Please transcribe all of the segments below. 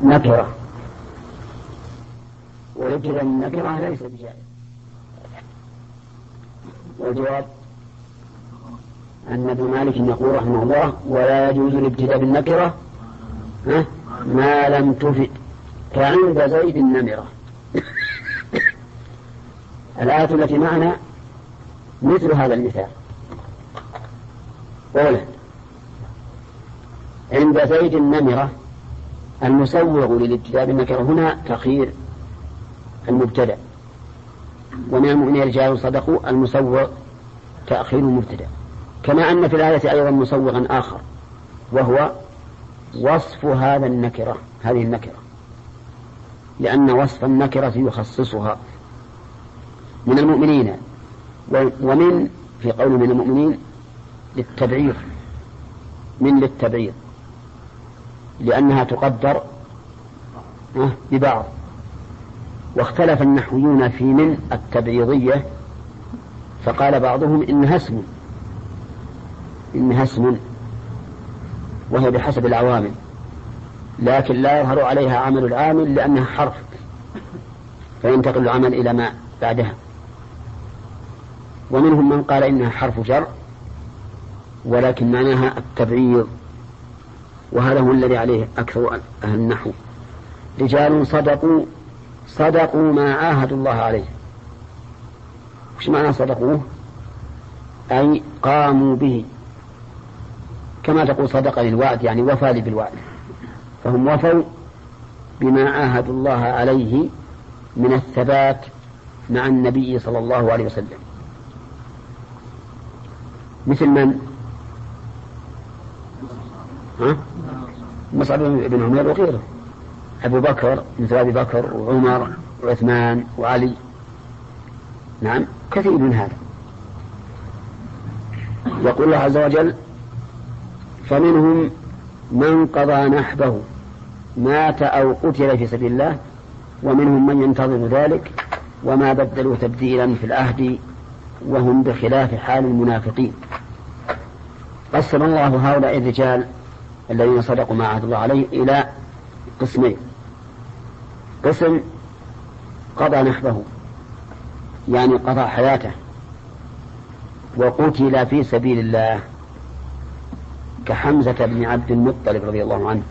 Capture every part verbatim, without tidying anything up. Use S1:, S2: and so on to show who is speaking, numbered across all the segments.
S1: نكرة، والابتداء بالنكرة ليس بجائز. والجواب أن ابن مالك يقول رحمه الله: ولا يجوز الابتداء بالنكرة ما لم تفد، كعند زيد النمرة. الآية التي معنا مثل هذا المثال. أولا، عند زيد النمرة المسوغ للابتداء بالنكرة هنا تأخير المبتدأ، ومن المؤمنين رجال صدقوا المسوغ تأخير المبتدأ، كما أن في الآية أيضا مسوغا آخر وهو وصف هذا النكرة هذه النكرة، لأن وصف النكرة يخصصها من المؤمنين، ومن في قول من المؤمنين للتبعير، من للتبعير لأنها تقدر ببعض. واختلف النحويون في من التبعيضية، فقال بعضهم إنها اسم إنها اسم وهي بحسب العوامل، لكن لا يظهر عليها عمل العامل لأنها حرف، فينتقل العمل إلى ما بعدها. ومنهم من قال إنها حرف جر ولكن معناها التبعيض، وهذا هو الذي عليه أكثر أهل النحو. رجال صدقوا صدقوا ما عاهدوا الله عليه. وش معنى صدقوه؟ أي قاموا به، كما تقول صدق للوعد يعني وفى لي بالوعد، فهم وفوا بما عاهدوا الله عليه من الثبات مع النبي صلى الله عليه وسلم. مثل من؟ ها؟ مصعب بن عمير وغيره، أبو بكر مثل أبي بكر وعمر وعثمان وعلي، نعم كثير من هذا. يقول الله عز وجل: فمنهم من قضى نحبه مات أو قتل في سبيل الله ومنهم من ينتظر ذلك وما بدلوا تبديلا في العهد وهم بخلاف حال المنافقين. قسم الله هؤلاء الرجال الذين صدقوا ما عهد الله عليه إلى قسمين: قسم قضى نحبه يعني قضى حياته وقتل في سبيل الله، كحمزة بن عبد المطلب رضي الله عنه،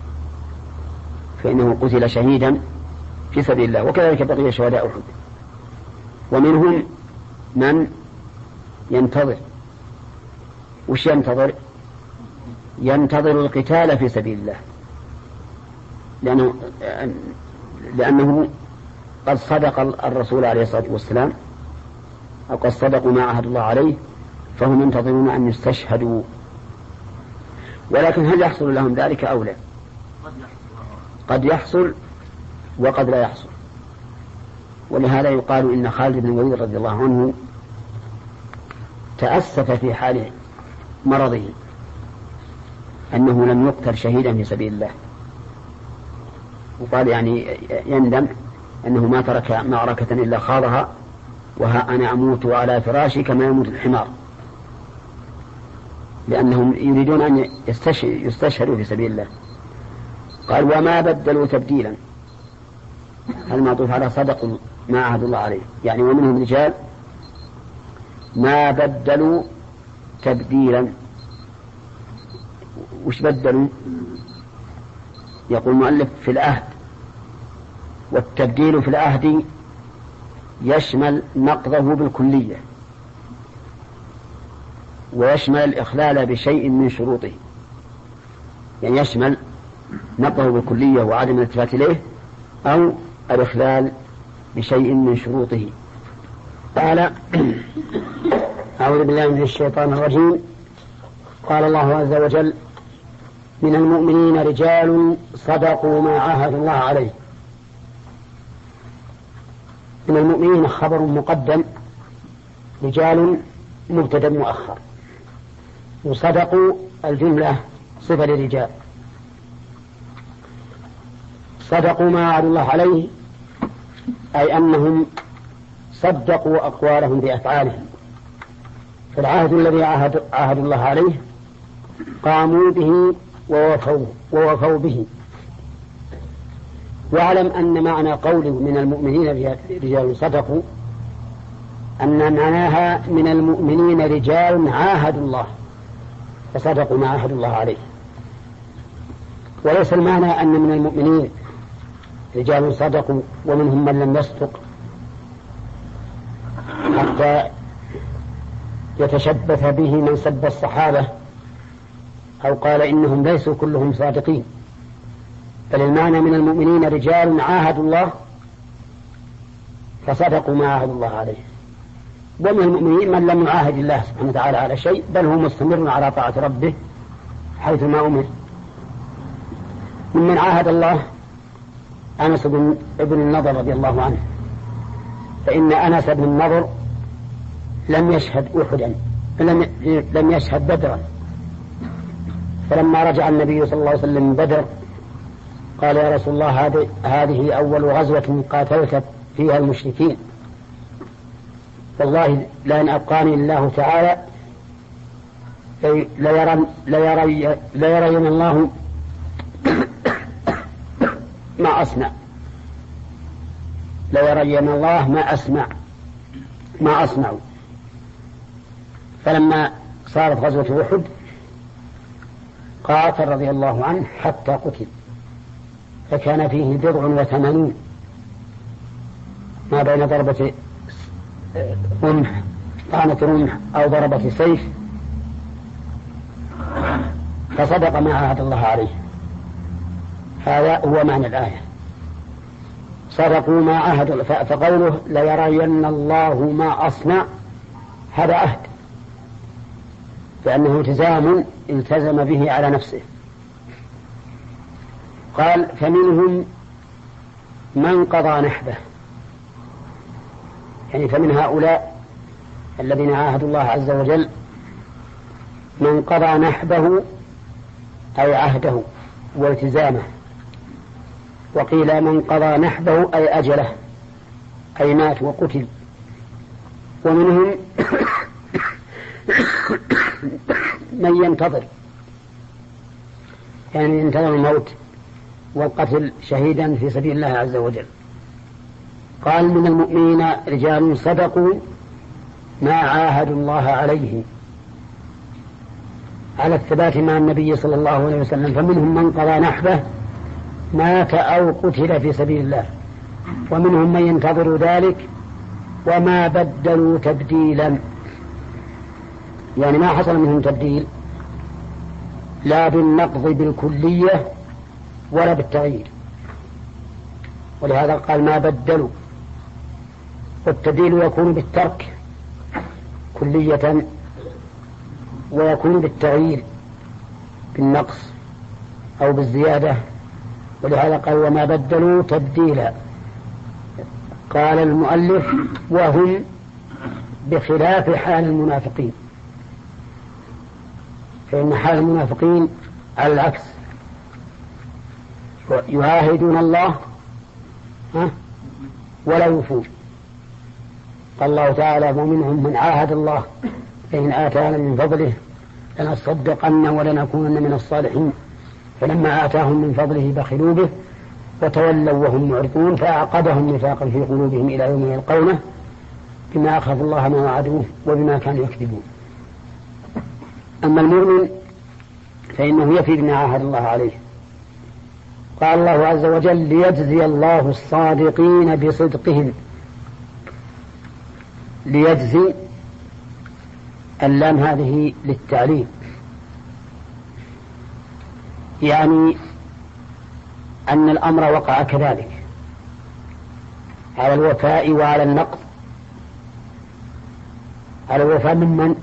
S1: فإنه قتل شهيدا في سبيل الله، وكذلك بقي شهداء أحد. ومنهم من ينتظر. وش ينتظر؟ ينتظر القتال في سبيل الله، لأنه, لأنه قد صدق الرسول عليه الصلاة والسلام أو قد صدقوا ما عهد الله عليه، فهم ينتظرون أن يستشهدوا. ولكن هل يحصل لهم ذلك أو لا؟ قد يحصل وقد لا يحصل. ولهذا يقال إن خالد بن الوليد رضي الله عنه تأسف في حال مرضه أنه لم يقتل شهيدا في سبيل الله، وقال يعني يندم أنه ما ترك معركة إلا خاضها، وها أنا أموت على فراشي كما يموت الحمار، لأنهم يريدون أن يستشهدوا في سبيل الله. قال: وما بدلوا تبديلا، هل معطوف على صدقوا ما عهد الله عليه، يعني ومنهم رجال ما بدلوا تبديلا. وش بدلوا؟ يقول المؤلف: في العهد. والتبديل في العهد يشمل نقضه بالكلية، ويشمل الإخلال بشيء من شروطه، يعني يشمل نقضه بالكلية وعدم الالتفات إليه، أو الإخلال بشيء من شروطه. قال: أعوذ بالله من الشيطان الرجيم. قال الله عز وجل: من المؤمنين رجال صدقوا ما عاهدوا الله عليه. من المؤمنين خبر مقدم، رجال مبتدأ مؤخر، وصدقوا الجملة صفة للرجال. صدقوا ما عاهدوا الله عليه أي أنهم صدقوا أقوالهم بأفعالهم، فالعهد الذي عاهد, عاهد الله عليه قاموا به ووفوا, ووفوا به. واعلم أن معنى قوله من المؤمنين رجال صدقوا أن معناها من المؤمنين رجال عاهدوا الله فصدقوا ما عاهدوا الله عليه، وليس المعنى أن من المؤمنين رجال صدقوا ومنهم من لم يصدق حتى يتشبث به من سب الصحابة أو قال إنهم ليسوا كلهم صادقين، بل المعنى من المؤمنين رجال عاهدوا الله فصدقوا ما عاهدوا الله عليه. ومن المؤمنين من لم يعاهد الله سبحانه وتعالى على شيء بل هو مستمر على طاعة ربه حيث ما أمر. ممن عاهد الله أنس بن النضر رضي الله عنه، فإن أنس بن النضر لم يشهد أحدا لم لم يشهد بدرا، فلما رجع النبي صلى الله عليه وسلم من بدر قال يا رسول الله هذه أول غزوة قاتلت فيها المشركين، والله لأن أبقاني الله تعالى ليرين ليري ليرين الله ما أصنع ليرين الله ما أسمع ما أصنع. فلما صارت غزوة أحد قاتل رضي الله عنه حتى قتل، فكان فيه بضع وثمانين ما بين ضربة رمح طعنة رمح أو ضربة سيف، فصدق ما عاهد الله عليه. هذا هو معنى الآية، صدقوا ما عاهدوا. فقوله ليرين الله ما أصنع هذا عهد، لأنه التزام التزم به على نفسه. قال فمنهم من قضى نحبه، يعني فمن هؤلاء الذين عاهدوا الله عز وجل من قضى نحبه أي عهده والتزامه، وقيل من قضى نحبه أي أجله أي مات وقتل. ومنهم من ينتظر يعني ينتظر الموت والقتل شهيدا في سبيل الله عز وجل. قال من المؤمنين رجال صدقوا ما عاهدوا الله عليه على الثبات مع النبي صلى الله عليه وسلم، فمنهم من قضى نحبه مات أو قتل في سبيل الله، ومنهم من ينتظر ذلك وما بدلوا تبديلا، يعني ما حصل منهم تبديل لا بالنقض بالكلية ولا بالتغيير، ولهذا قال ما بدلوا. والتبديل يكون بالترك كلية ويكون بالتغيير بالنقص أو بالزيادة، ولهذا قال وما بدلوا تبديلا. قال المؤلف وهم بخلاف حال المنافقين، فإن حال المنافقين على العكس، يعاهدون الله ولا يوفون. قال الله تعالى ومنهم من عاهد الله فإن آتانا من فضله لنصدقن ولنكونن من الصالحين، فلما آتاهم من فضله بخلوا به وتولوا وهم معرضون فأعقبهم نفاقا في قلوبهم إلى يوم يلقونه بما أخافوا الله ما وعدوه وبما كانوا يكذبون. أما المؤمن فإنه يفي بما عاهد الله عليه. قال الله عز وجل ليجزي الله الصادقين بصدقهم. ليجزي اللام هذه للتعليم، يعني أن الأمر وقع كذلك على الوفاء وعلى النقض. على الوفاء من من؟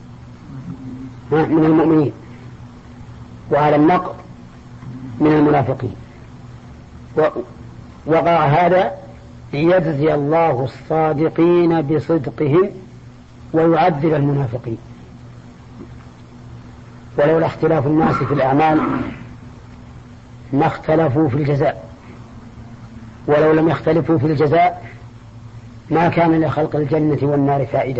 S1: من المؤمنين، وعلى النقض من المنافقين. وقع هذا ليجزي الله الصادقين بصدقهم ويعذب المنافقين. ولولا اختلاف الناس في الأعمال ما اختلفوا في الجزاء، ولو لم يختلفوا في الجزاء ما كان لخلق الجنة والنار فائدة.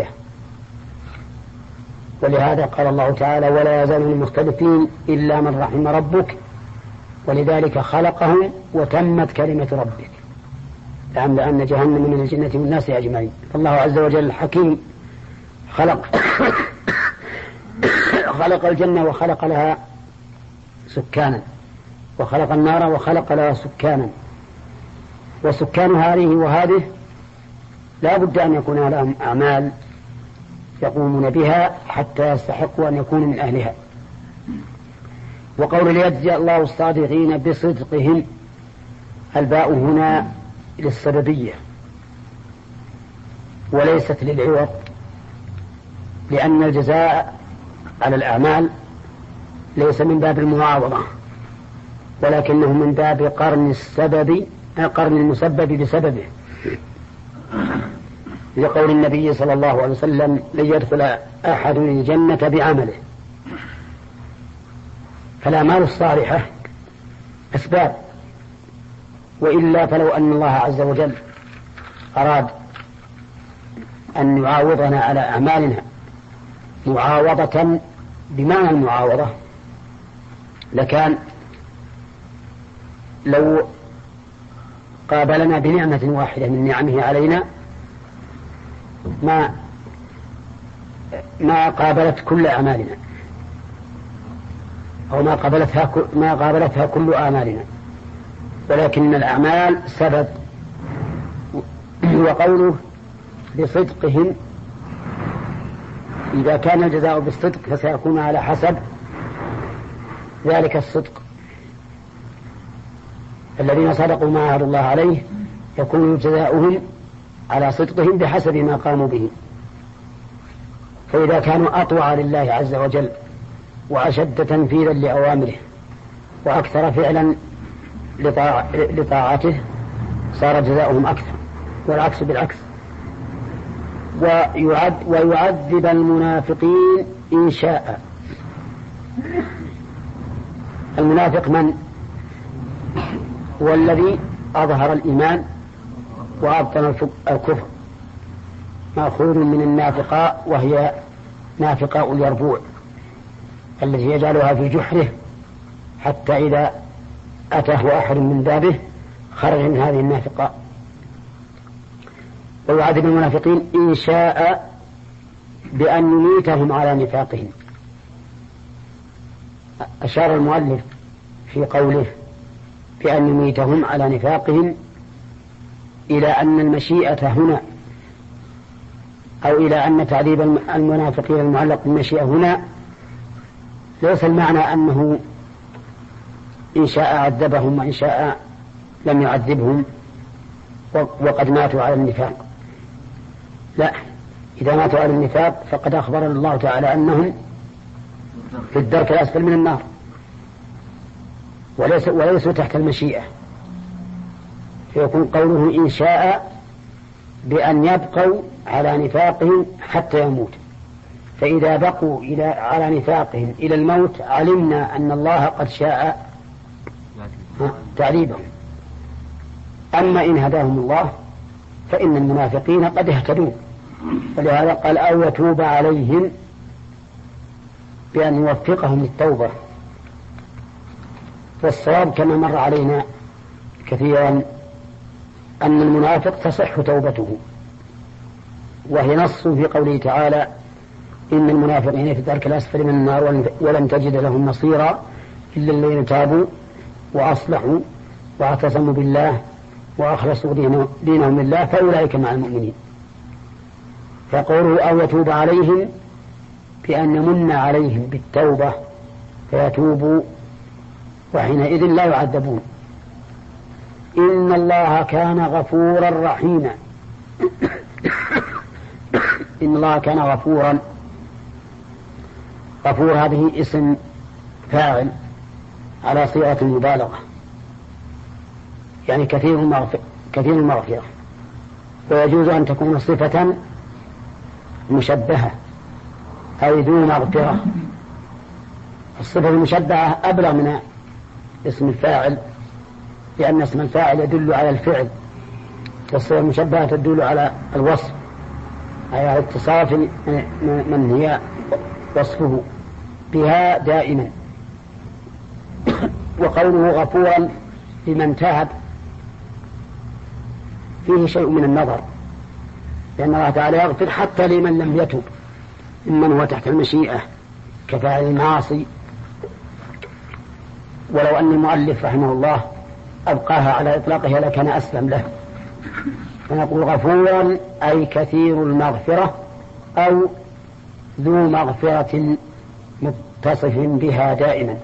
S1: ولهذا قال الله تعالى ولا يزالون مختلفين إلا من رحم ربك ولذلك خلقهم وتمت كلمة ربك لأن جهنم من الجنة والناس أجمعين. فالله عز وجل حكيم خلق خلق الجنة وخلق لها سكانا، وخلق النار وخلق لها سكانا، وسكان هذه وهذه لا بد أن يكون لهم أعمال يقومون بها حتى يستحقوا أن يكونوا من أهلها. وقول ليجزي الله الصادقين بصدقهم، الباء هنا للسببية وليست للعوض، لأن الجزاء على الأعمال ليس من باب المعاوضة ولكنه من باب قرن السبب قرن المسبب بسببه، لقول النبي صلى الله عليه وسلم لن يدخل أحد الجنة بعمله. فالأعمال الصالحة أسباب، وإلا فلو أن الله عز وجل أراد أن يعاوضنا على أعمالنا معاوضة بمعنى المعاوضة لكان لو قابلنا بنعمة واحدة من نعمه علينا ما ما قابلت كل أعمالنا، أو ما قابلتها ما قابلتها كل أعمالنا، ولكن الأعمال سبب. وقوله بصدقهم، إذا كان الجزاء بالصدق فسيكون على حسب ذلك الصدق. الذين صدقوا ما عهد الله عليه يكون جزاؤهم على صدقهم بحسب ما قاموا به. فإذا كانوا أطوع لله عز وجل وأشد تنفيذا لأوامره وأكثر فعلا لطاع... لطاعته صار جزاؤهم أكثر، والعكس بالعكس. ويعد... ويعذب المنافقين إن شاء. المنافق من هو الذي أظهر الإيمان وأبطن الكفر، مأخوذ من النافقاء، وهي نافقاء اليربوع الذي يجعلها في جحره حتى إذا أتاه أحد من بابه خرج من هذه النافقاء. ويعذب المنافقين إن شاء بأن يميتهم على نفاقهم. أشار المؤلف في قوله بأن يميتهم على نفاقهم إلى أن المشيئة هنا، أو إلى أن تعذيب المنافقين المعلق بالمشيئة هنا ليس المعنى أنه إن شاء عذبهم وإن شاء لم يعذبهم وقد ماتوا على النفاق. لا، إذا ماتوا على النفاق فقد أخبرنا الله تعالى أنهم في الدرك الأسفل من النار وليس وليسوا تحت المشيئة، فيكون قوله إن شاء بأن يبقوا على نفاقهم حتى يموت. فإذا بقوا إلى على نفاقهم إلى الموت علمنا أن الله قد شاء تعذيبهم. أما إن هداهم الله فإن المنافقين قد اهتدوا، ولهذا قال أو يتوب عليهم بأن يوفقهم للتوبة. والصواب كما مر علينا كثيرا أن المنافق تصح توبته، وهي نص في قوله تعالى إن المنافقين في الدرك الأسفل من النار ولن تجد لهم نصيرا إلا الذين تابوا وأصلحوا واعتصموا بالله وأخلصوا دينهم لله فأولئك مع المؤمنين. فقوله أو يتوب عليهم بأن يمن عليهم بالتوبة فيتوبوا وحينئذ لا يعذبون. إن الله كان غفورا رحيما. إن الله كان غفورا. غفور هذه اسم فاعل على صيغة المبالغة، يعني كثير المغفرة، كثير المغفرة. ويجوز أن تكون صفة مشبهة أو ذو مغفرة. الصفة المشبهة أبلغ من اسم الفاعل، لأن اسم الفاعل يدل على الفعل، والصفة المشبهة تدل على الوصف، أي على اتصاف من هي وصفه بها دائما. وقوله غفورا لمن تاب فيه شيء من النظر، لأن الله تعالى يغفر حتى لمن لم يتب ممن هو تحت المشيئة كفاعل المعاصي. ولو أن المؤلف رحمه الله أبقاها على إطلاقها لكان أسلم له، فنقول غفورا أي كثير المغفرة أو ذو مغفرة متصف بها دائما،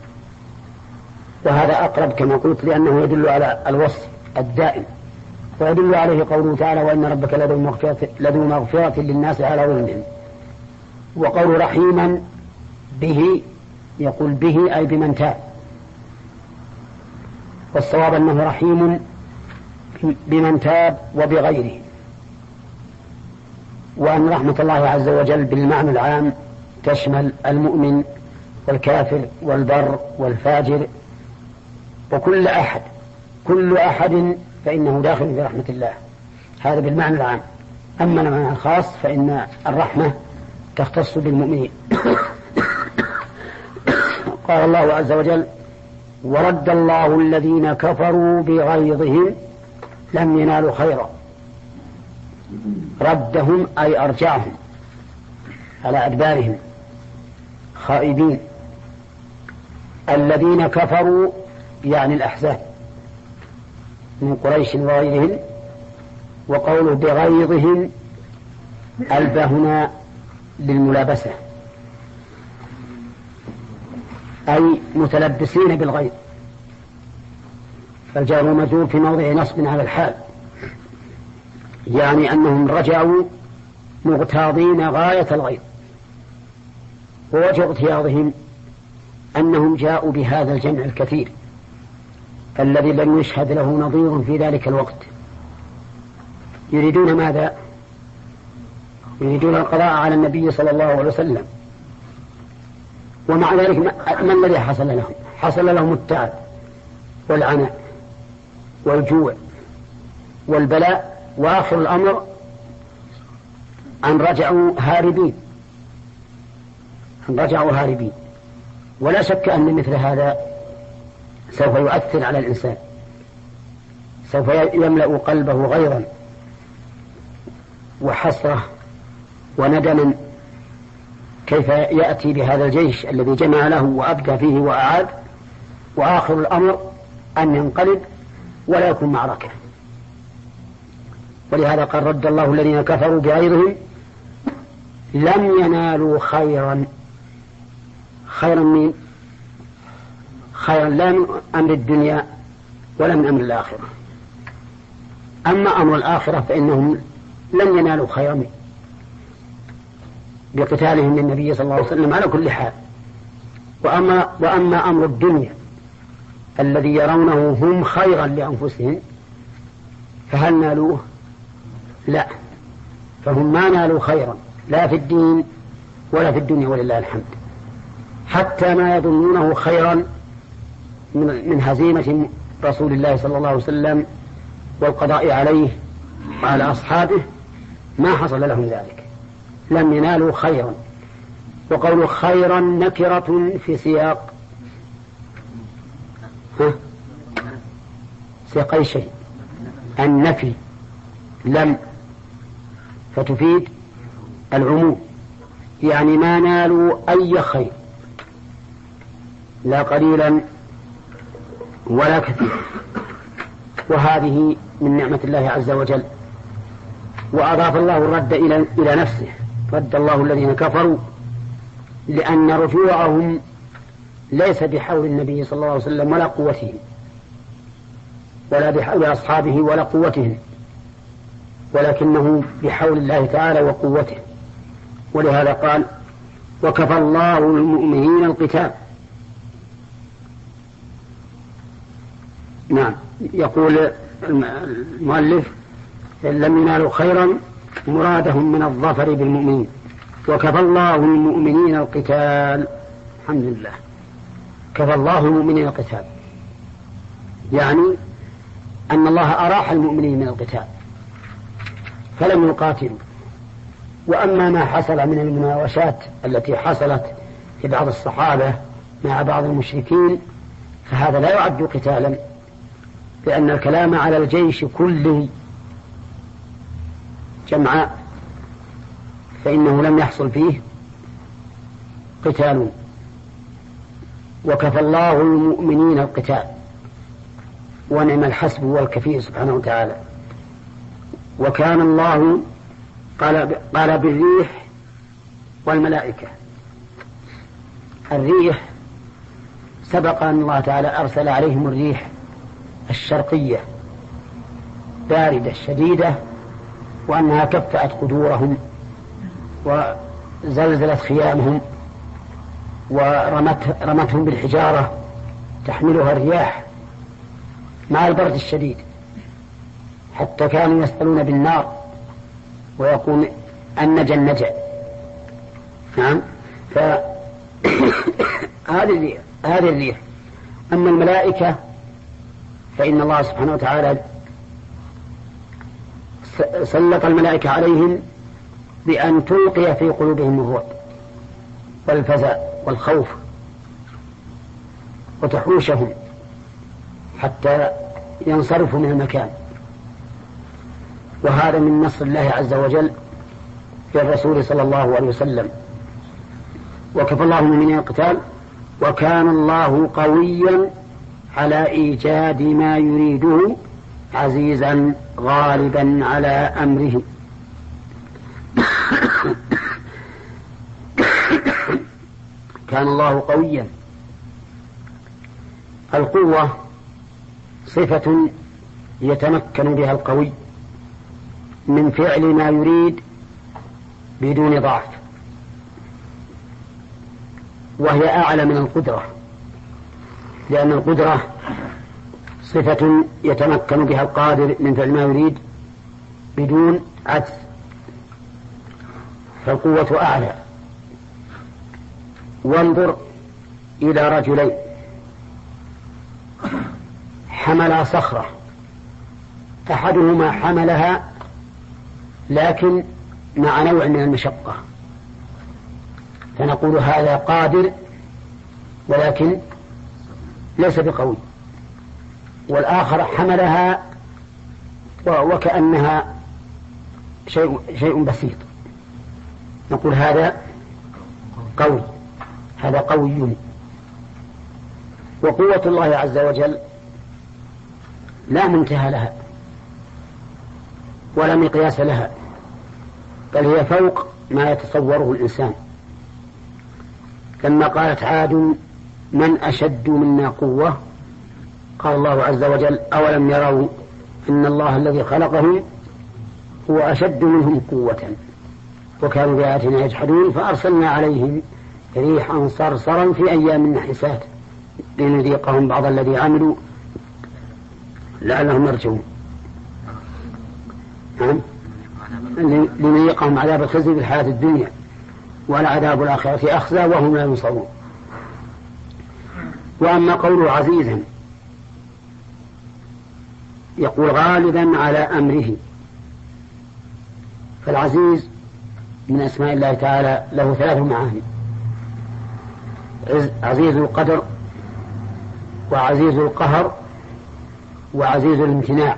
S1: وهذا أقرب كما قلت لأنه يدل على الوصف الدائم، ويدل عليه قوله تعالى وإن ربك لذو مغفرة, لذو مغفرة للناس على ظلمهم. وقول رحيما به يقول به أي بمن تاب، والصواب أنه رحيم بمن تاب وبغيره، وأن رحمة الله عز وجل بالمعنى العام تشمل المؤمن والكافر والبر والفاجر وكل أحد، كل أحد فإنه داخل في رحمة الله، هذا بالمعنى العام. أما المعنى الخاص فإن الرحمة تختص بالمؤمنين. قال الله عز وجل ورد الله الذين كفروا بغيظهم لم ينالوا خيرا، ردهم أي أرجعهم على أدبارهم خائبين. الذين كفروا يعني الأحزاب من قريش وغيرهم، وقوله بغيظهم ألبى هنا للملابسة أي متلبسين بالغيظ، فالجار والمجرور في موضع نصب على الحال، يعني أنهم رجعوا مغتاظين غاية الغيظ. ووجه اغتياظهم أنهم جاءوا بهذا الجمع الكثير الذي لم يشهد له نظير في ذلك الوقت، يريدون ماذا؟ يريدون القضاء على النبي صلى الله عليه وسلم، ومع ذلك ما الذي حصل لهم؟ حصل لهم التعب والعناء والجوع والبلاء، وآخر الأمر أن رجعوا هاربين، أن رجعوا هاربين. ولا شك أن مثل هذا سوف يؤثر على الإنسان، سوف يملأ قلبه غيظا وحسرة وندما، كيف يأتي بهذا الجيش الذي جمع له وأبدى فيه وأعاد، وآخر الأمر أن ينقلب ولا يكون معركة. ولهذا قال رد الله الذين كفروا بغيظهم لم ينالوا خيرا. خيرا من خيرا لا من أمر الدنيا ولا من أمر الآخرة. أما أمر الآخرة فإنهم لم ينالوا خيرا بقتالهم للنبي صلى الله عليه وسلم على كل حال. وأما, وأما أمر الدنيا الذي يرونه هم خيرا لأنفسهم فهل نالوه؟ لا، فهم ما نالوا خيرا لا في الدين ولا في الدنيا ولله الحمد، حتى ما يظنونه خيرا من هزيمة رسول الله صلى الله عليه وسلم والقضاء عليه وعلى أصحابه ما حصل لهم ذلك، لم ينالوا خيرا. وقول خيرا نكرة في سياق ها سياق أي شيء، النفي لم فتفيد العموم، يعني ما نالوا أي خير لا قليلا ولا كثيرا، وهذه من نعمة الله عز وجل. وأضاف الله الرد إلى إلى نفسه، رد الله الذين كفروا، لأن رجوعهم ليس بحول النبي صلى الله عليه وسلم ولا قوته، ولا بحول أصحابه ولا قوتهم، ولكنه بحول الله تعالى وقوته. ولهذا قال وكفى الله المؤمنين القتال. نعم، يقول المؤلف لم ينالوا خيرا مرادهم من الظفر بالمؤمنين، وكفى الله المؤمنين القتال. الحمد لله، كفى الله المؤمنين القتال، يعني أن الله أراح المؤمنين من القتال فلم يقاتلوا. وأما ما حصل من المناوشات التي حصلت في بعض الصحابة مع بعض المشركين فهذا لا يعد قتالا، لأن الكلام على الجيش كله جمعاء فإنه لم يحصل فيه قتال، وكفى الله المؤمنين القتال ونعم الحسب والكفيل سبحانه وتعالى. وكان الله قال, قال بالريح والملائكة. الريح سبق أن الله تعالى أرسل عليهم الريح الشرقية باردة شديدة، وأنها كفأت قدورهم وزلزلت خيامهم ورمتهم بالحجارة تحملها الرياح مع البرد الشديد، حتى كانوا يسألون بالنار ويقول النجا النجا. نعم. فهذه هذه الريح. أما الملائكة فإن الله سبحانه وتعالى سلط الملائكة عليهم بأن تلقي في قلوبهم الرعب والفزع والخوف وتحوشهم حتى ينصرفوا من المكان. وهذا من نصر الله عز وجل في الرسول صلى الله عليه وسلم. وكفى الله المؤمنين القتال وكان الله قويا على إيجاد ما يريده عزيزا غالبا على أمره. كان الله قويا. القوة صفة يتمكن بها القوي من فعل ما يريد بدون ضعف، وهي أعلى من القدرة، لأن القدرة صفة يتمكن بها القادر من فعل ما يريد بدون عجز، فالقوة أعلى. وانظر إلى رجلين حملا صخرة، أحدهما حملها لكن مع نوع من المشقة، فنقول هذا قادر ولكن ليس بقوي، والآخر حملها وكأنها شيء, شيء بسيط، نقول هذا قوي، هذا قوي. وقوة الله عز وجل لا منتهى لها ولا مقياس لها، بل هي فوق ما يتصوره الإنسان. لما قالت عاد من أشد منا قوة، قال الله عز وجل أولم يروا إن الله الذي خلقهم هو أشد منهم قوة وكانوا بآياتنا يجحدون فأرسلنا عليهم ريحا صرصرا في أيام نحسات لنذيقهم بعض الذي عملوا لعلهم يرجعون. نعم، لنذيقهم عذاب الخزي في الحياة الدنيا والعذاب الآخرة أخزى وهم لا ينصرون. وأما قوله عزيزا يقول غالبا على أمره، فالعزيز من أسماء الله تعالى له ثلاث معاني: عزيز القدر، وعزيز القهر، وعزيز الامتناع.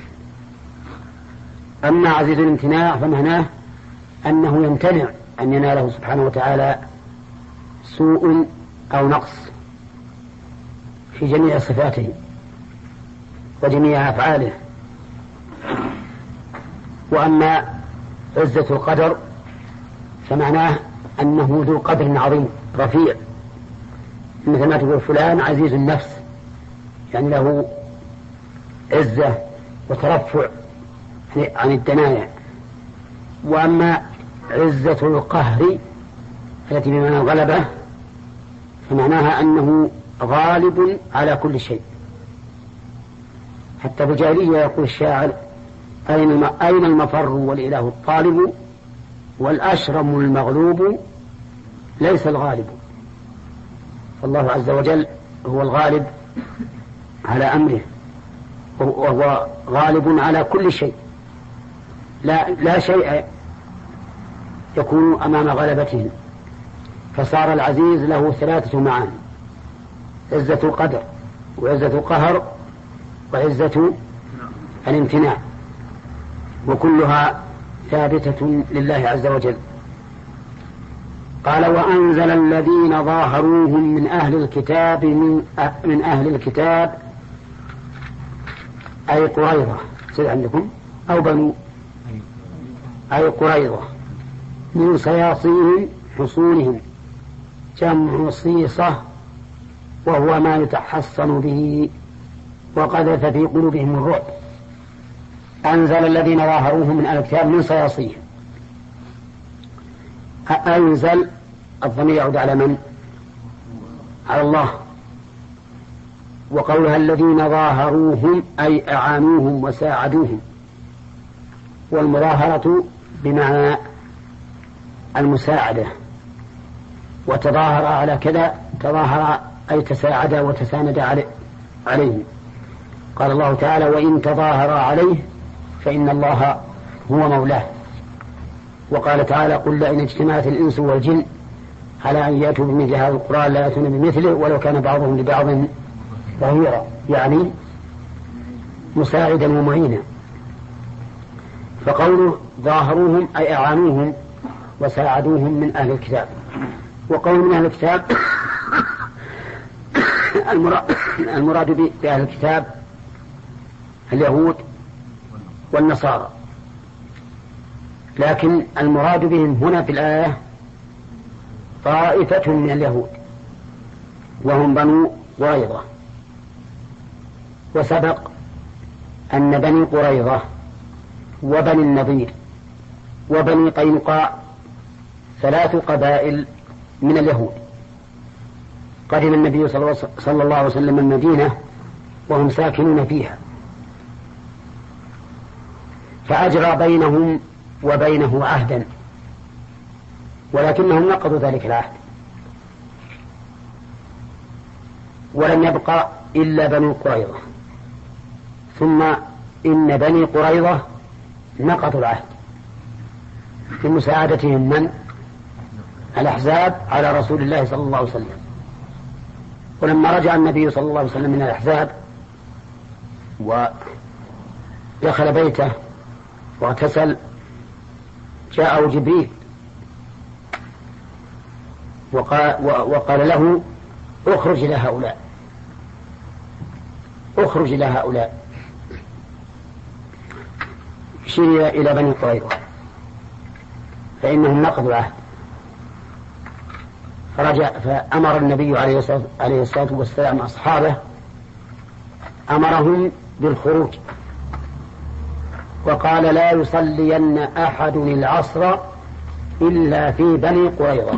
S1: أما عزيز الامتناع فمعناه أنه يمتنع أن يناله سبحانه وتعالى سوء أو نقص في جميع صفاته وجميع أفعاله. وأما عزة القدر فمعناه أنه ذو قدر عظيم رفيع، مثل ما تقول فلان عزيز النفس، يعني له عزة وترفع عن الدنايا. وأما عزة القهر التي بمعنى الغلبة فمعناها أنه غالب على كل شيء. حتى بالجاهلية يقول الشاعر أين المفر والإله الطالب والأشرم المغلوب ليس الغالب. فالله عز وجل هو الغالب على أمره، وهو غالب على كل شيء، لا, لا شيء يكون أمام غلبته. فصار العزيز له ثلاثة معاني: عزة القدر وعزة قهر وعزة الامتناع، وكلها ثابتة لله عز وجل. قال وأنزل الذين ظاهروهم من أهل الكتاب من أهل الكتاب أي قريظة سيد عندكم أو بنو أي قريظة من صياصيهم حصونهم، جمع صيصة وهو ما يتحصن به، وقذف في قلوبهم الرعب. أنزل الذين ظاهروهم من أهل الكتاب من صياصيهم. أنزل الضمير يعود على من؟ على الله. وقولها الذين ظاهروهم أي أعانوهم وساعدوهم، والمظاهرة بمعنى المساعدة، وتظاهر على كذا تظاهر أي تساعد وتساند عليه. قال الله تعالى وإن تظاهر عليه فإن الله هو مولاه. وقال تعالى قل لئن اجتمعت الإنس والجن على أن يأتوا بمثل هذا القرآن لا يأتون بمثله ولو كان بعضهم لبعض ظهيرا، يعني مساعدا ومعينا. فقوله ظاهروهم أي أعانوهم وساعدوهم من أهل الكتاب. وقول من أهل الكتاب المراد بأهل الكتاب اليهود والنصارى، لكن المراد بهم هنا في الآية طائفة من اليهود وهم بنو قريظة. وسبق أن بني قريظة وبني النضير وبني قينقاع ثلاث قبائل من اليهود. قدم النبي صلى الله عليه وسلم المدينة وهم ساكنون فيها، فأجرى بينهم وبينه عهدا، ولكنهم نقضوا ذلك العهد، ولم يبقى إلا بنو قريظة. ثم إن بني قريظة نقضوا العهد بمساعدتهم من؟ الأحزاب على رسول الله صلى الله عليه وسلم. ولما رجع النبي صلى الله عليه وسلم من الأحزاب ودخل بيته واغتسل جاءه جبريل وقال, وقال له اخرج إلى هؤلاء اخرج إلى هؤلاء شير إلى بني قريظة فإنهم نقضوا العهد. فرجع فأمر النبي عليه الصلاة والسلام أصحابه أمرهم بالخروج، وقال لا يصلين أحد العصر إلا في بني قريظة.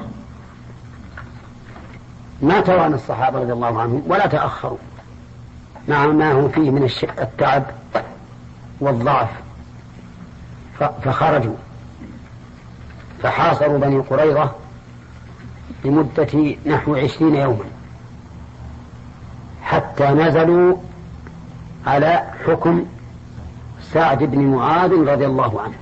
S1: ما توانى الصحابة رضي الله عنهم ولا تأخروا مع ما هم فيه من التعب والضعف، فخرجوا فحاصروا بني قريظة لمدة نحو عشرين يوما حتى نزلوا على حكم سعد بن معاذ رضي الله عنه.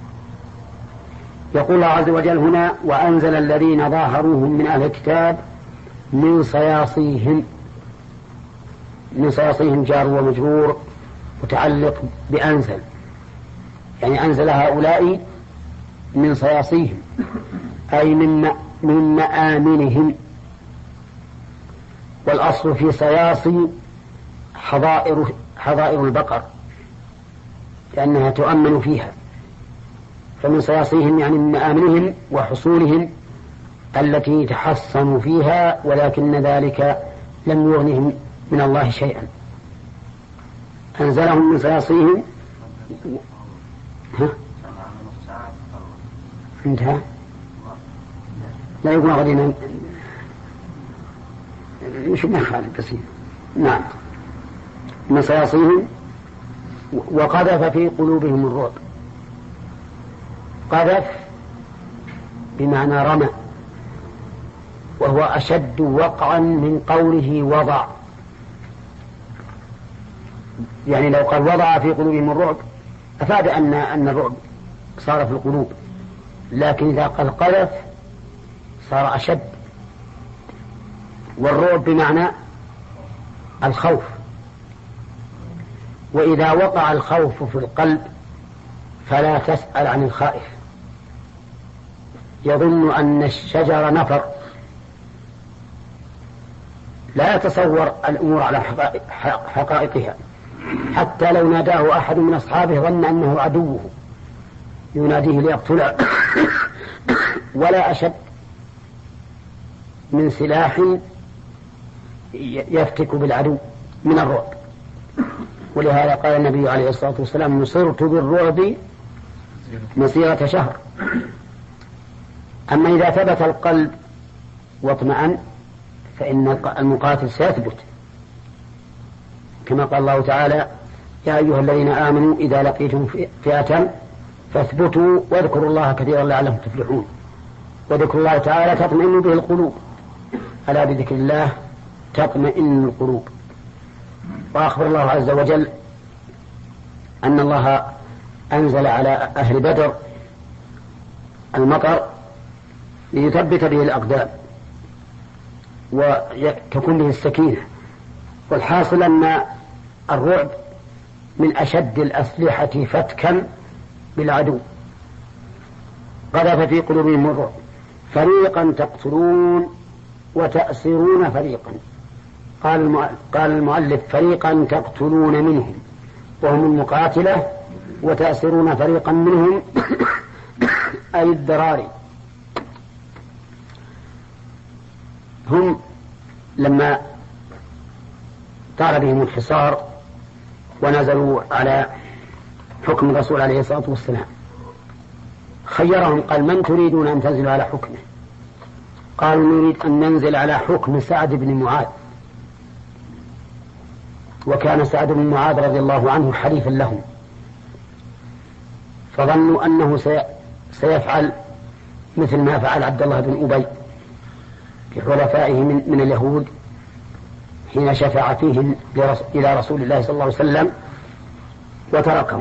S1: يقول الله عز وجل هنا وأنزل الذين ظاهروهم من أهل الكتاب من صياصيهم. من صياصيهم جار ومجرور متعلق بأنزل، يعني أنزل هؤلاء من صياصيهم أي من من مآمنهم. والأصل في صياصي حظائر حظائر البقر لأنها تؤمن فيها، فمن صياصيهم يعني من مآمنهم وحصولهم التي تحصنوا فيها، ولكن ذلك لم يغنهم من الله شيئا. أنزلهم من صياصيهم. ها؟ انتهى. لا يقول غدنا مش مخالف بس. نعم من صياصيهم وقذف في قلوبهم الرعب. قذف بمعنى رمى، وهو أشد وقعا من قوله وضع. يعني لو قال وضع في قلوبهم الرعب أفاد أن أن الرعب صار في القلوب، لكن إذا قال قذف صار أشد. والرعب بمعنى الخوف. وإذا وقع الخوف في القلب فلا تسأل عن الخائف، يظن أن الشجر نفر، لا يتصور الأمور على حقائقها، حتى لو ناداه أحد من أصحابه ظن أنه عدوه يناديه ليقتله. ولا أشد من سلاح يفتك بالعدو من الرعب. ولهذا قال النبي عليه الصلاة والسلام: نصرت بالرعب مسيرة شهر. أما إذا ثبت القلب واطمأن فإن المقاتل سيثبت، كما قال الله تعالى: يا أيها الذين آمنوا إذا لقيتم فئة فاثبتوا واذكروا الله كثيرا لعلكم تفلحون. وذكر الله تعالى تطمئن به القلوب، ألا بذكر الله تطمئن القلوب. وأخبر الله عز وجل أن الله أنزل على أهل بدر المطر ليثبت به الأقدام وتكون به السكينة. والحاصل أن الرعب من أشد الأسلحة فتكا بالعدو، قذف في قلوبهم الرعب، فريقا تقتلون وتأسرون فريقا. قال المؤلف: فريقا تقتلون منهم وهم المقاتلة، وتأسرون فريقا منهم أي الذراري. هم لما طال بهم الحصار ونزلوا على حكم الرسول عليه الصلاة والسلام خيرهم، قال: من تريدون أن تنزلوا على حكمه؟ قالوا: نريد أن ننزل على حكم سعد بن معاذ. وكان سعد بن معاذ رضي الله عنه حليفا لهم، فظنوا أنه سيفعل مثل ما فعل عبد الله بن أبي بحلفائه من, من اليهود حين شفع فيهم إلى رسول الله صلى الله عليه وسلم وتركهم.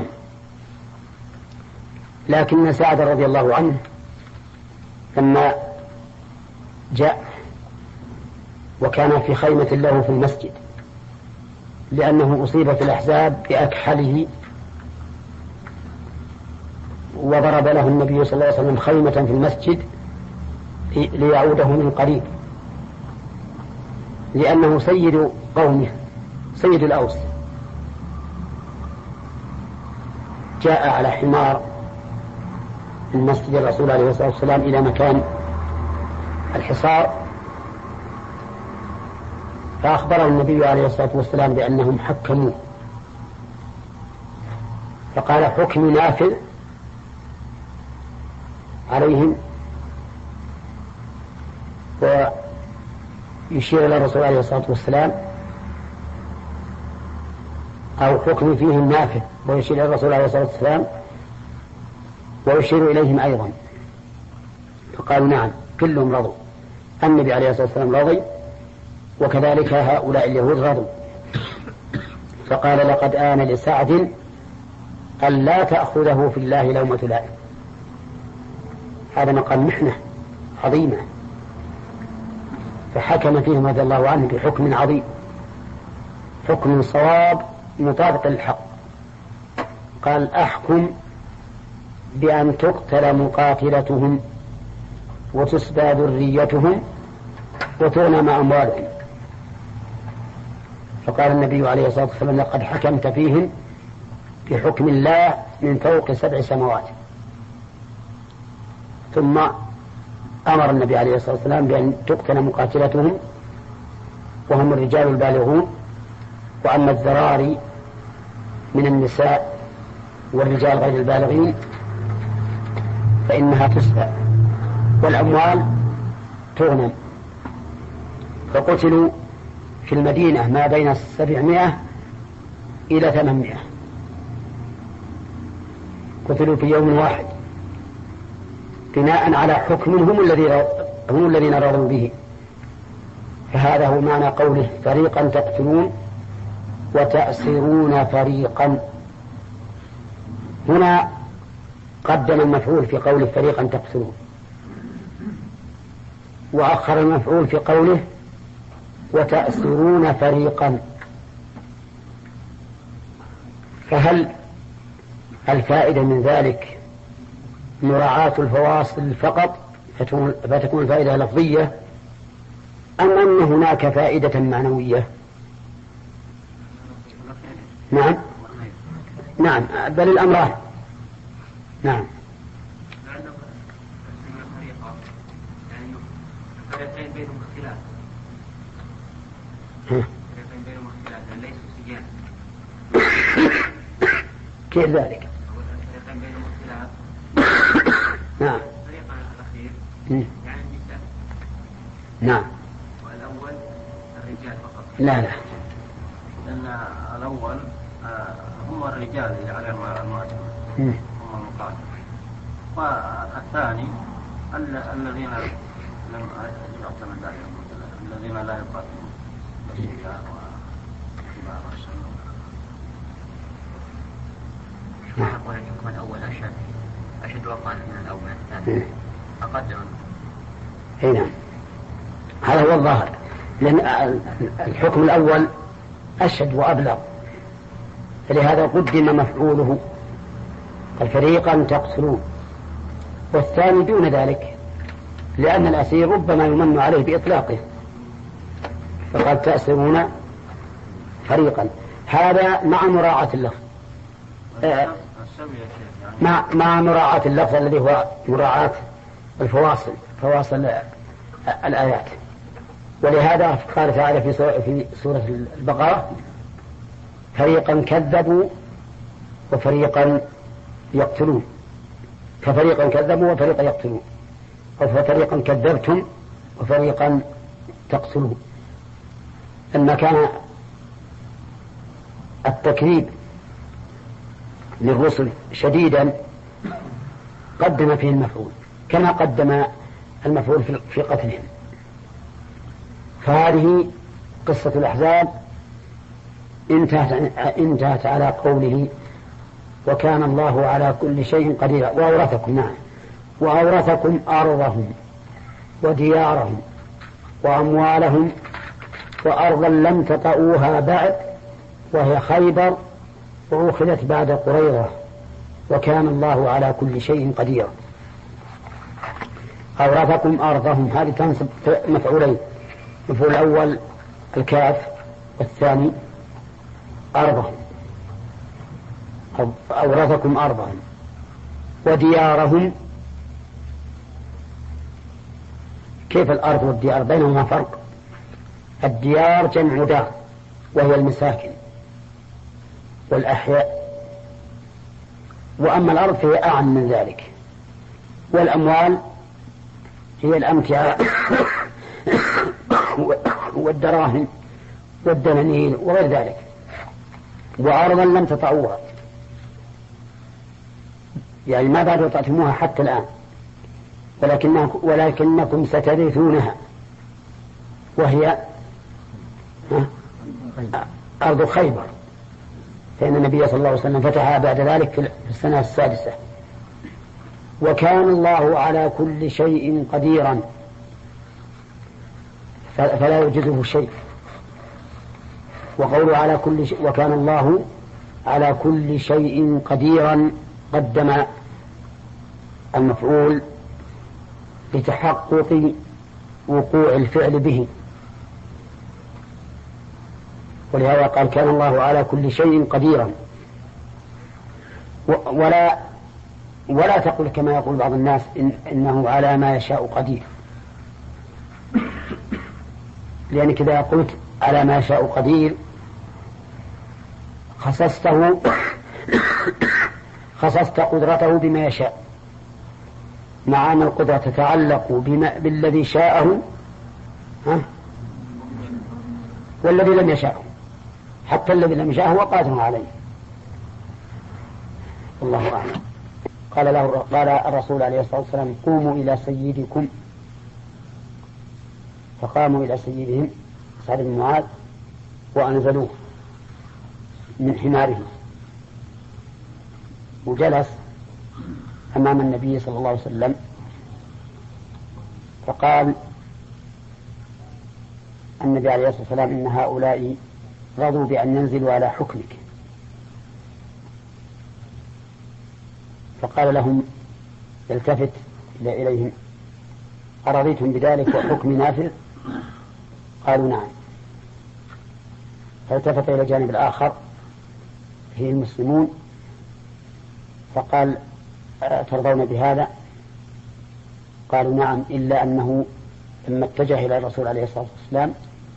S1: لكن سعد رضي الله عنه لما جاء وكان في خيمة له في المسجد، لأنه أصيب في الأحزاب بأكحله، وضرب له النبي صلى الله عليه وسلم خيمة في المسجد ليعوده من قريب، لأنه سيد قومه سيد الأوس. جاء على حمار من مسجد الرسول عليه الصلاة والسلام إلى مكان الحصار، فأخبره النبي عليه الصلاة والسلام بأنهم حكموه، فقال: حكم نافذ عليهم، ويشير إلى الرسول عليه الصلاة والسلام، أو حكم فيهم نافذ ويشير إلى الرسول عليه الصلاة والسلام ويشير إليهم أيضا. فقالوا: نعم، كلهم رضوا. النبي عليه الصلاة والسلام رضي، وكذلك هؤلاء اليهود رضوا. فقال: لقد آن لسعد أن لا تأخذه في الله لومة لائم. هذا مقام محنة عظيمة، فحكم فيهم رضي الله عنه بحكم عظيم، حكم صواب مطابق للحق. قال: أحكم بأن تقتل مقاتلتهم وتسبى ذريتهم وتغنم أموالهم. فقال النبي عليه الصلاة والسلام: لقد حكمت فيهم بحكم الله من فوق سبع سماوات. ثم أمر النبي عليه الصلاة والسلام بأن تقتل مقاتلتهم وهم الرجال البالغون، وأما الذراري من النساء والرجال غير البالغين فإنها تسبى، والأموال تغنم. فقتلوا في المدينة ما بين السبعمائة إلى ثمانمائة، قتلوا في يوم واحد بناء على حكم هم الذين هم الذين رضوا به. فهذا هو معنى قوله: فريقا تقتلون وتأسرون فريقا. هنا قدم المفعول في قوله فريقا تقتلون، وأخر المفعول في قوله وتأسرون فريقا. فهل الفائدة من ذلك مراعاة الفواصل فقط فتكون الفائدة لفظية، أم أن هناك فائدة معنوية؟ نعم نعم بل الأمران. نعم
S2: الفريقين بينهم اختلاف الفريقين بينهم اختلاف لأن ليسوا سجان.
S1: كيف ذلك؟
S2: الفريقين بينهم اختلاف.
S1: نعم.
S2: الفريق الأخير يعني النساء.
S1: نعم.
S2: والأول الرجال فقط.
S1: لا لا.
S2: لأن الأول هم الرجال اللي عليهم المعجمة هم المقاتل، والثاني الذين لم يعتمد عليهم الذين لا يقاتلون بالنساء وكبار السن.
S3: نقول أن يكون الأول أشد أشد وقعا من الأول الثاني أقدم.
S1: أي نعم هذا هو الظاهر، لأن الحكم الأول أشد وأبلغ، فلهذا قدم مفعوله الفريقا تقتلون، والثاني دون ذلك لأن الأسير ربما يمن عليه بإطلاقه فقد تأسرون فريقا. هذا مع مراعاة اللفظ آه مع, مع مراعاة اللفظ الذي هو مراعاة الفواصل فواصل الآيات. ولهذا قال تعالى في سورة البقرة فريقا كذبوا وفريقا يقتلون، ففريقا كذبوا وفريقا يقتلون، أو ففريقا كذبتم وفريقا تقتلون. لما كان التكذيب للرسل شديدا قدم فيه المفعول كما قدم المفعول في قتلهم. فهذه قصة الأحزاب انتهت, انتهت على قوله وكان الله على كل شيء قدير. وأورثكم نعم وأورثكم أرضهم وديارهم وأموالهم وأرضا لم تطئوها بعد وهي خيبر وأخذت بعد قريظة وكان الله على كل شيء قدير. أورثكم أرضهم هذه تنصب مفعولين، المفعول الأول الكاف والثاني أرضهم. أورثكم أرضهم وديارهم. كيف الأرض والديار بينهما فرق؟ الديار جمع دار وهي المساكن والأحياء، وأما الأرض فهي أعم من ذلك، والأموال هي الأمتعة والدراهم والدنانير وغير ذلك. وأرضا لم تطعوها يعني ما بعد وطعتموها حتى الآن، ولكنكم, ولكنكم سترثونها وهي أرض خيبر، فإن النبي صلى الله عليه وسلم فتحها بعد ذلك في السنة السادسة. وكان الله على كل شيء قديرا فلا يوجده شيء. وقوله على كل شيء وكان الله على كل شيء قديرا قدم المفعول لتحقق وقوع الفعل به، ولهذا قال كان الله على كل شيء قديرا. ولا ولا تقل كما يقول بعض الناس إن إنه على ما يشاء قدير، لأنك إذا قلت على ما يشاء قدير خصصته خصصت قدرته بما يشاء، مع أن القدرة تتعلق بما بالذي شاءه ها والذي لم يشاءه، حتى الذي لم يشاءه هو قادر عليه. الله أعلم. قال له قال الرسول عليه الصلاة والسلام قوموا إلى سيدكم، فقاموا إلى سيدهم سعد بن معاذ وأنزلوه من حماره وجلس أمام النبي صلى الله عليه وسلم فقال النبي عليه الصلاة والسلام إن هؤلاء رضوا بأن ينزلوا على حكمك فقال لهم يلتفت إليهم: أرضيتم بذلك وحكم نافذ؟ قالوا: نعم. فالتفت إلى الجانب الآخر فيه المسلمون فقال: ترضون بهذا؟ قالوا: نعم، إلا أنه لما اتجه إلى الرسول عليه الصلاة والسلام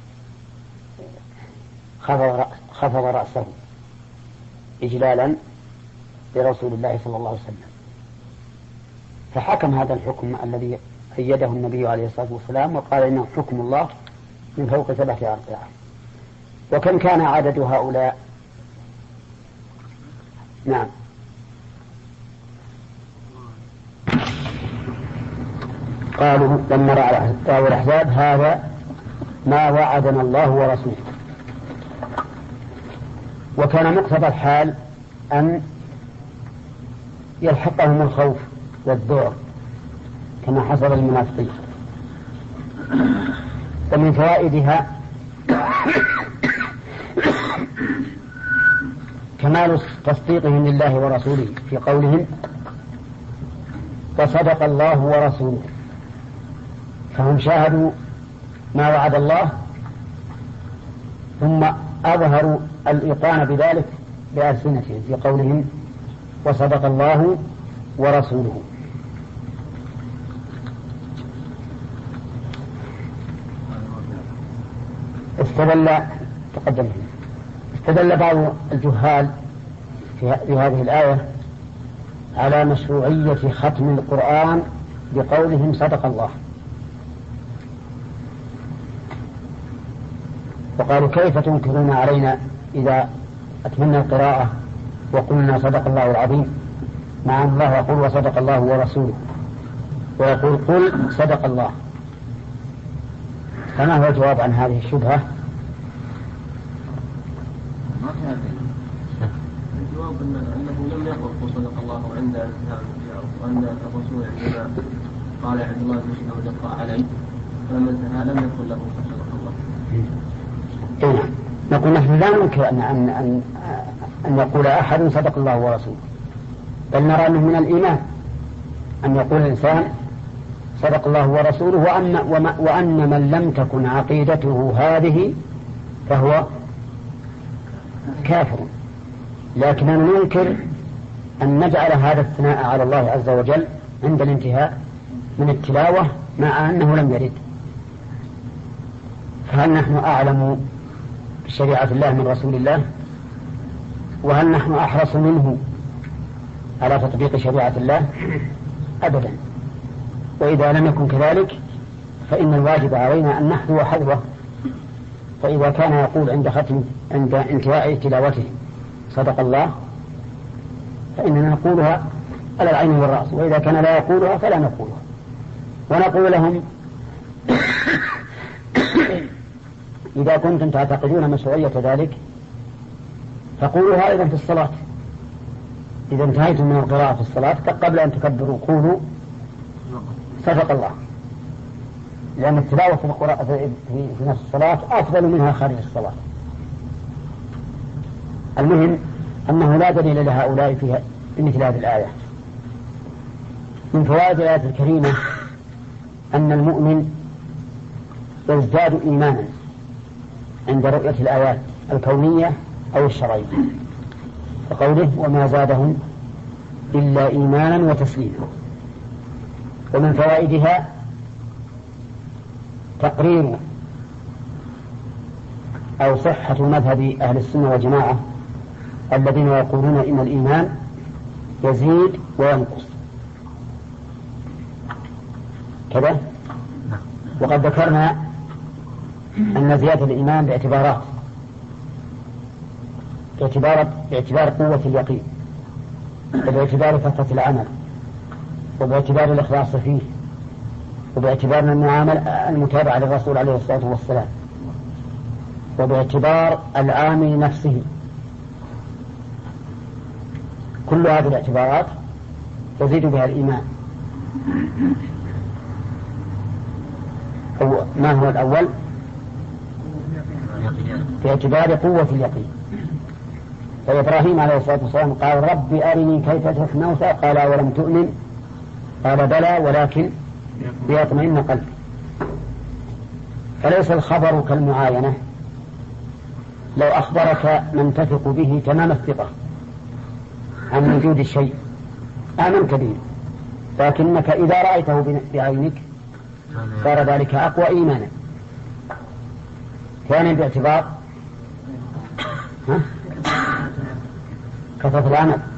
S1: خفض رأسه إجلالا لرسول الله صلى الله عليه وسلم. فحكم هذا الحكم الذي أيده النبي عليه الصلاة والسلام وقال إنه حكم الله من فوق سبعة أرضعة. وكم كان عدد هؤلاء؟ نعم، قالوا لما رأوا الأحزاب: هذا ما وعدنا الله ورسوله. وكان مقتضى الحال أن يلحقهم الخوف والذعر كما حصل للمنافقين. ومن فوائدها كمال تصديقهم لله ورسوله في قولهم: وصدق الله ورسوله. فهم شاهدوا ما وعد الله ثم أظهروا الإيقان بذلك بألسنتهم في قولهم: وصدق الله ورسوله. استدل تقدم استدل بعض الجهال في هذه الآية على مشروعية ختم القرآن بقولهم: صدق الله. وقالوا: كيف تنكرون علينا إذا أتمنى القراءة وقلنا صدق الله العظيم، مع أن الله يقول: وصدق الله ورسوله، ويقول: قل صدق الله. فما هو الجواب عن هذه الشبهة؟
S4: الجواب أنه لم يقل صدق الله عند وأن الرسول عندما قال عبد الله بن مسعود ودق عليه فلما انتهى لم يقل له صدق الله.
S1: إيه؟ نقول نحن لا ننكر أن, أن, أن, أن يقول أحد صدق الله ورسوله، بل نرى أنه من الإيمان أن يقول الإنسان صدق الله ورسوله، وأن, وأن من لم تكن عقيدته هذه فهو كافر. لكننا ننكر أن نجعل هذا الثناء على الله عز وجل عند الانتهاء من التلاوة مع أنه لم يرد. فهل نحن أعلم بشريعة الله من رسول الله؟ وهل نحن أحرص منه على تطبيق شريعة الله؟ أبدا. وإذا لم يكن كذلك فإن الواجب علينا أن نحذو حذوه. فإذا كان يقول عند ختم عند انتهاء تلاوته صدق الله فإننا نقولها على العين والرأس، وإذا كان لا يقولها فلا نقولها. ونقول لهم: إذا كنتم تعتقدون مشروعية ذلك فقولوها أيضا في الصلاة. إذا انتهيتم من القراءة في الصلاة قبل أن تكبروا قولوا صدق الله، لأن التلاوة في, القراءة في, في نفس الصلاة أفضل منها خارج الصلاة. المهم أنه لا دليل لهؤلاء فيها مثل هذه الآية. من فوائد الآية الكريمة أن المؤمن يزداد إيمانا عند رؤية الآيات الكونية أو الشرعية، فقوله: وما زادهم إلا إيمانا وتسليما. ومن فوائدها تقرير أو صحة مذهب أهل السنة والجماعة الذين يقولون إن الإيمان يزيد وينقص كذا. وقد ذكرنا أن زيادة الإيمان باعتبارات: باعتبار, باعتبار قوة اليقين، وباعتبار فترة العمل، وباعتبار الإخلاص فيه، وباعتبار المعاملة المتابعة للرسول عليه الصلاة والسلام، وباعتبار العامل نفسه. كل هذه الاعتبارات تزيد بها الإيمان. أو ما هو الأول؟ باعتبار قوة اليقين، فإبراهيم عليه الصلاة والسلام قال رب أرني كيف تحيي الموتى قال ولم تؤمن قال بلى ولكن ليطمئن قلبي. فليس الخبر كالمعاينة. لو أخبرك من تثق به تمام الثقة عن وجود الشيء آمنت به، لكنك إذا رأيته بعينك صار ذلك أقوى إيمانا. ثانيا باعتبار كثرة العمل.